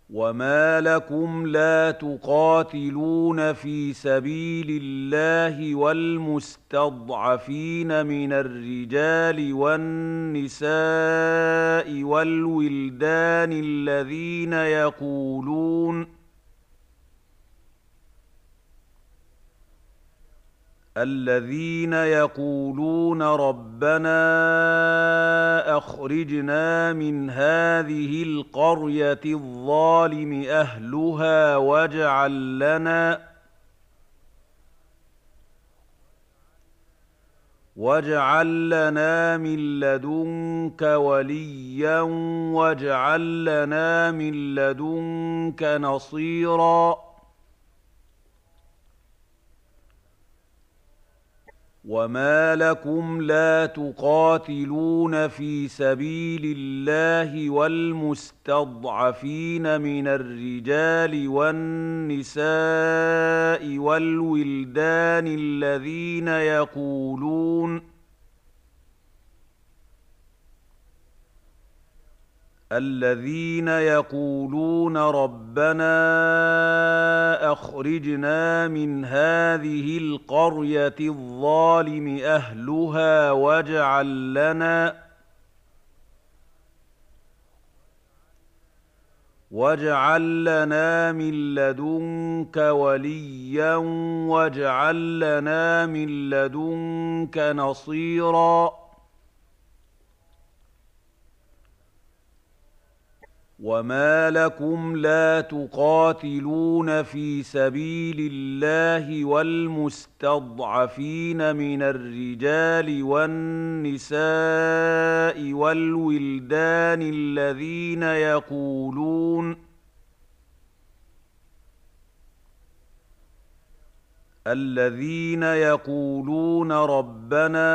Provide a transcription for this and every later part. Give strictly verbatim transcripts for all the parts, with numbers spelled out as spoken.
وما لكم لا تقاتلون في سبيل الله والمستضعفين من الرجال والنساء والولدان الذين يقولون الذين يقولون ربنا أخرجنا من هذه القرية الظالم أهلها واجعل لنا واجعل لنا من لدنك وليا واجعل لنا من لدنك نصيرا وما لكم لا تقاتلون في سبيل الله والمستضعفين من الرجال والنساء والولدان الذين يقولون الذين يقولون ربنا أخرجنا من هذه القرية الظالم أهلها واجعل لنا واجعل لنا من لدنك وليا واجعل لنا من لدنك نصيرا وما لكم لا تقاتلون في سبيل الله والمستضعفين من الرجال والنساء والولدان الذين يقولون الذين يقولون ربنا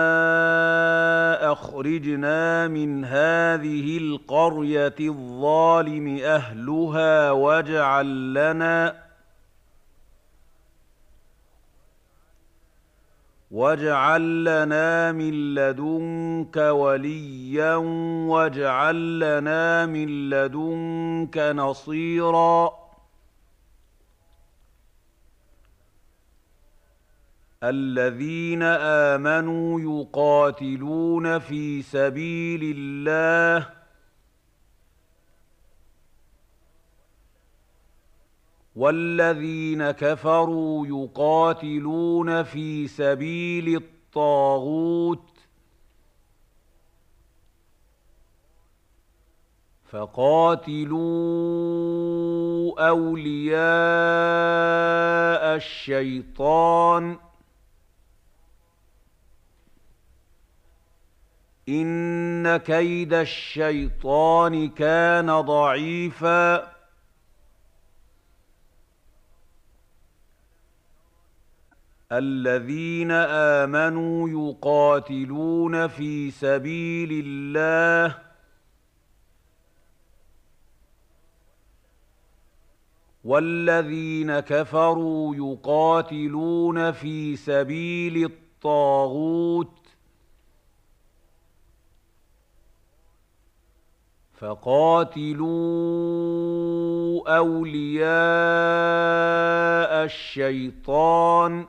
أخرجنا من هذه القرية الظالم أهلها واجعل لنا واجعل لنا من لدنك وليا واجعل لنا من لدنك نصيرا الذين آمنوا يقاتلون في سبيل الله والذين كفروا يقاتلون في سبيل الطاغوت فقاتلوا أولياء الشيطان إن كيد الشيطان كان ضعيفا الذين آمنوا يقاتلون في سبيل الله والذين كفروا يقاتلون في سبيل الطاغوت فقاتلوا أولياء الشيطان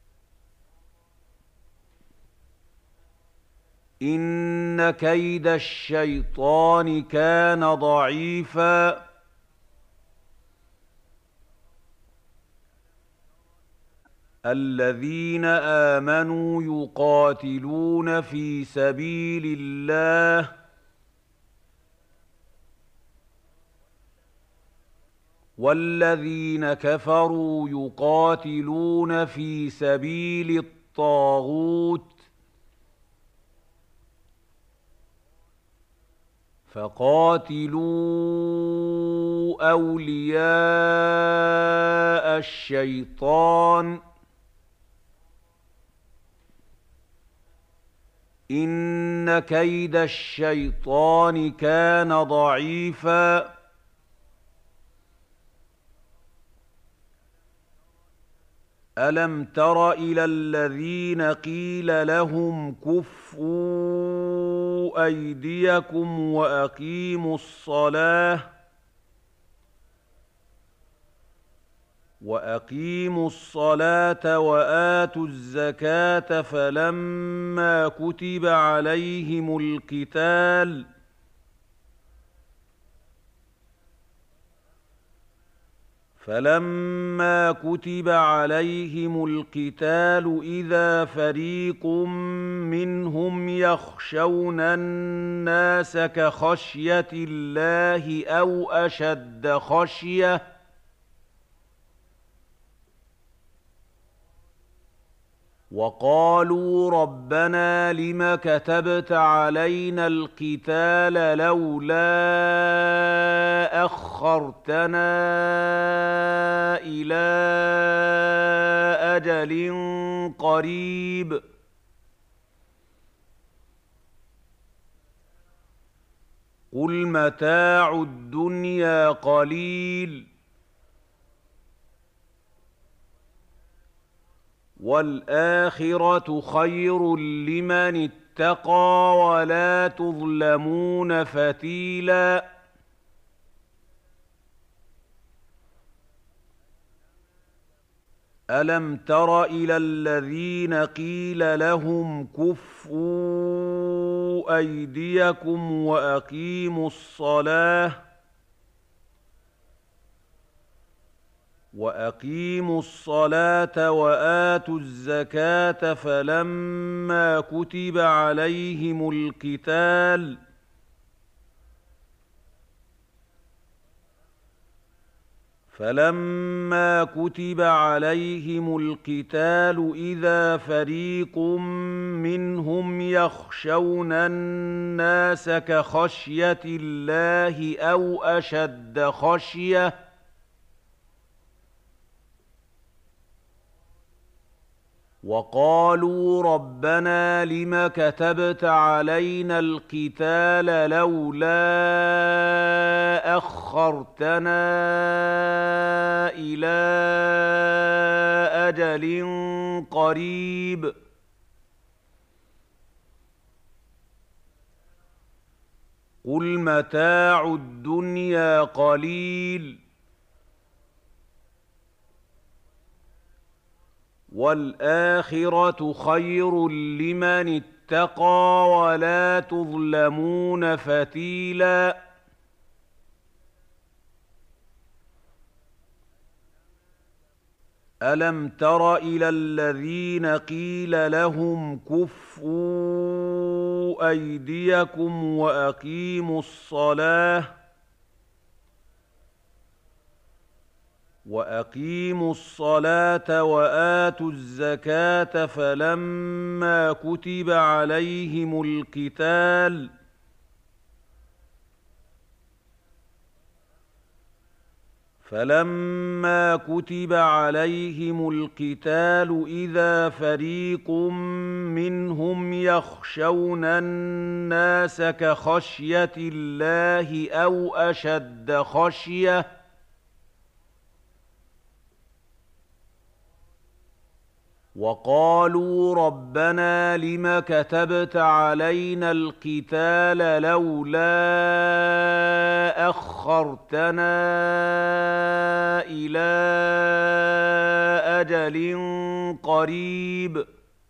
إن كيد الشيطان كان ضعيفا الذين آمنوا يقاتلون في سبيل الله والذين كفروا يقاتلون في سبيل الطاغوت فقاتلوا أولياء الشيطان إن كيد الشيطان كان ضعيفا ألم تر إلى الذين قيل لهم كفوا أيديكم وأقيموا الصلاة وأقيموا الصلاة وآتوا الزكاة فلما كتب عليهم القتال فلما كتب عليهم القتال إذا فريق منهم يخشون الناس كخشية الله أو أشد خشية وقالوا ربنا لم كتبت علينا القتال لولا أخرتنا إلى أجل قريب قل متاع الدنيا قليل والآخرة خير لمن اتقى ولا تظلمون فتيلا ألم تر إلى الذين قيل لهم كفوا أيديكم وأقيموا الصلاة وأقيموا الصلاة وآتوا الزكاة فلما كتب عليهم القتال فلما كتب عليهم القتال إذا فريق منهم يخشون الناس كخشية الله أو أشد خشية وقالوا ربنا لم كتبت علينا القتال لولا أخرتنا إلى أجل قريب قل متاع الدنيا قليل والآخرة خير لمن اتقى ولا تظلمون فتيلا ألم تر إلى الذين قيل لهم كفوا أيديكم وأقيموا الصلاة وأقيموا الصلاة وآتوا الزكاة فلما كتب عليهم القتال فلما كتب عليهم القتال إذا فريق منهم يخشون الناس كخشية الله أو أشد خشية وقالوا ربنا لم كتبت علينا القتال لولا أخرتنا إلى أجل قريب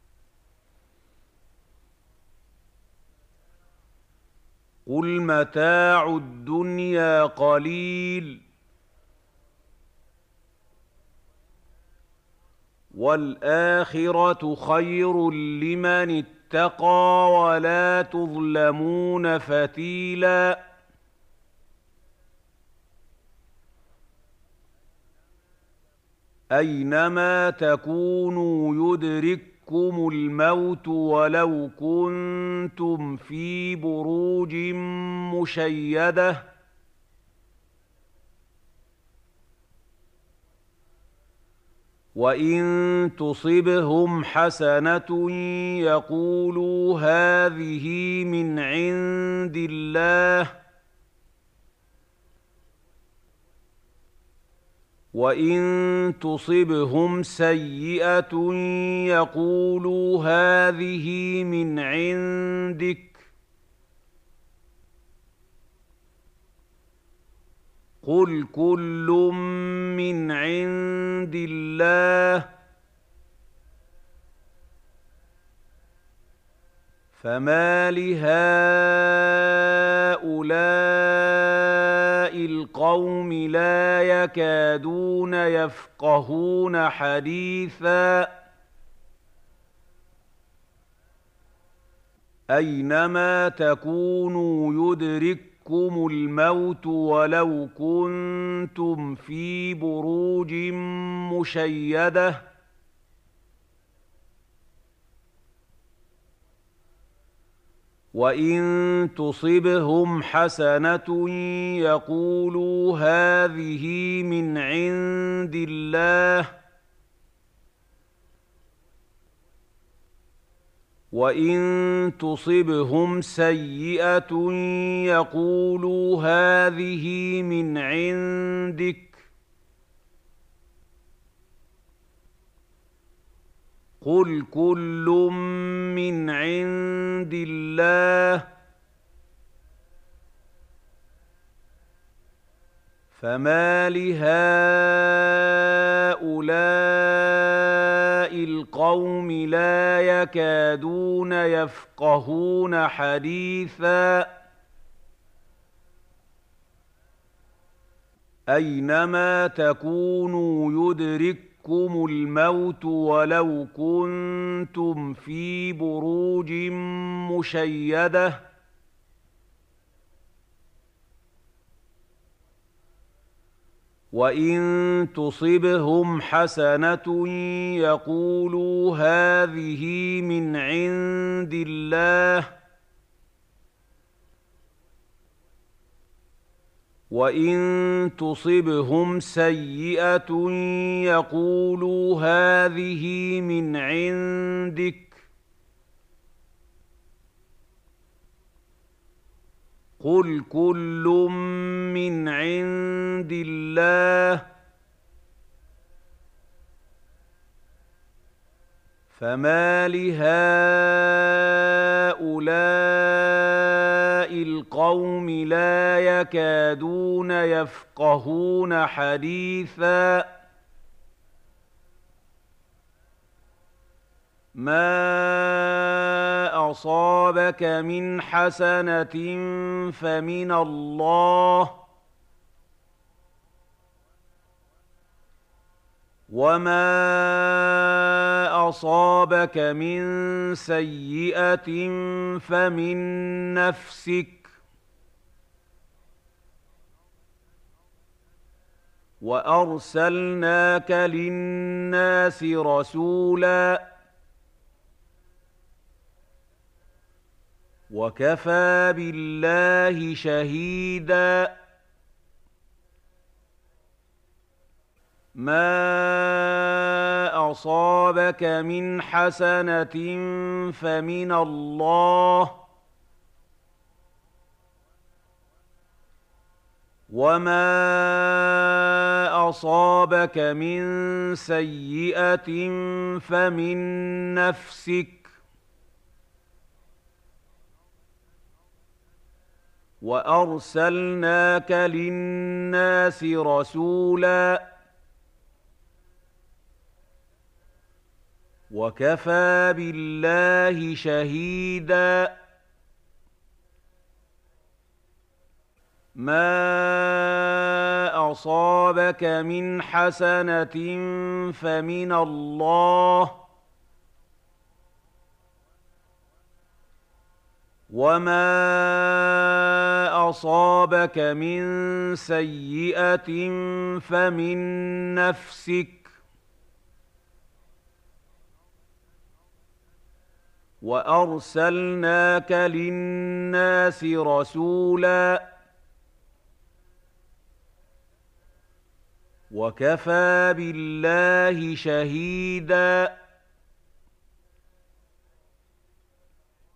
قل متاع الدنيا قليل والآخرة خير لمن اتقى ولا تظلمون فتيلا أينما تكونوا يدرككم الموت ولو كنتم في بروج مشيدة وإن تصبهم حسنة يقولوا هذه من عند الله وإن تصبهم سيئة يقولوا هذه من عندك قل كل من عند الله فما لهؤلاء القوم لا يكادون يفقهون حديثا أينما تكونوا يدرككم الموت ولو كنتم في بروج مشيدة وإن تصبهم حسنة يقولوا هذه من عند الله وإن تصبهم سيئة يقولوا هذه من عندك قل كل من عند الله فما لهؤلاء القوم لا يكادون يفقهون حديثا أينما تكونوا يدرككم الموت ولو كنتم في بروج مشيدة وإن تصبهم حسنة يقولوا هذه من عند الله وإن تصبهم سيئة يقولوا هذه من عندك قل كل من عند الله فما لهؤلاء القوم لا يكادون يفقهون حديثا ما أصابك من حسنة فمن الله وما أصابك من سيئة فمن نفسك وأرسلناك للناس رسولا وكفى بالله شهيدا ما أصابك من حسنة فمن الله وما أصابك من سيئة فمن نفسك وأرسلناك للناس رسولا وكفى بالله شهيدا ما أصابك من حسنة فمن الله وما أصابك من سيئة فمن نفسك وأرسلناك للناس رسولا وكفى بالله شهيدا. وكفى بالله شهيدا. ما أصابك من حسنة فمن الله وما أصابك من سيئة فمن نفسك وأرسلناك للناس رسولا ما أصابك من حسنة فمن الله وما أصابك من سيئة فمن نفسك وأرسلناك للناس رسولا وكفى بالله شهيدا.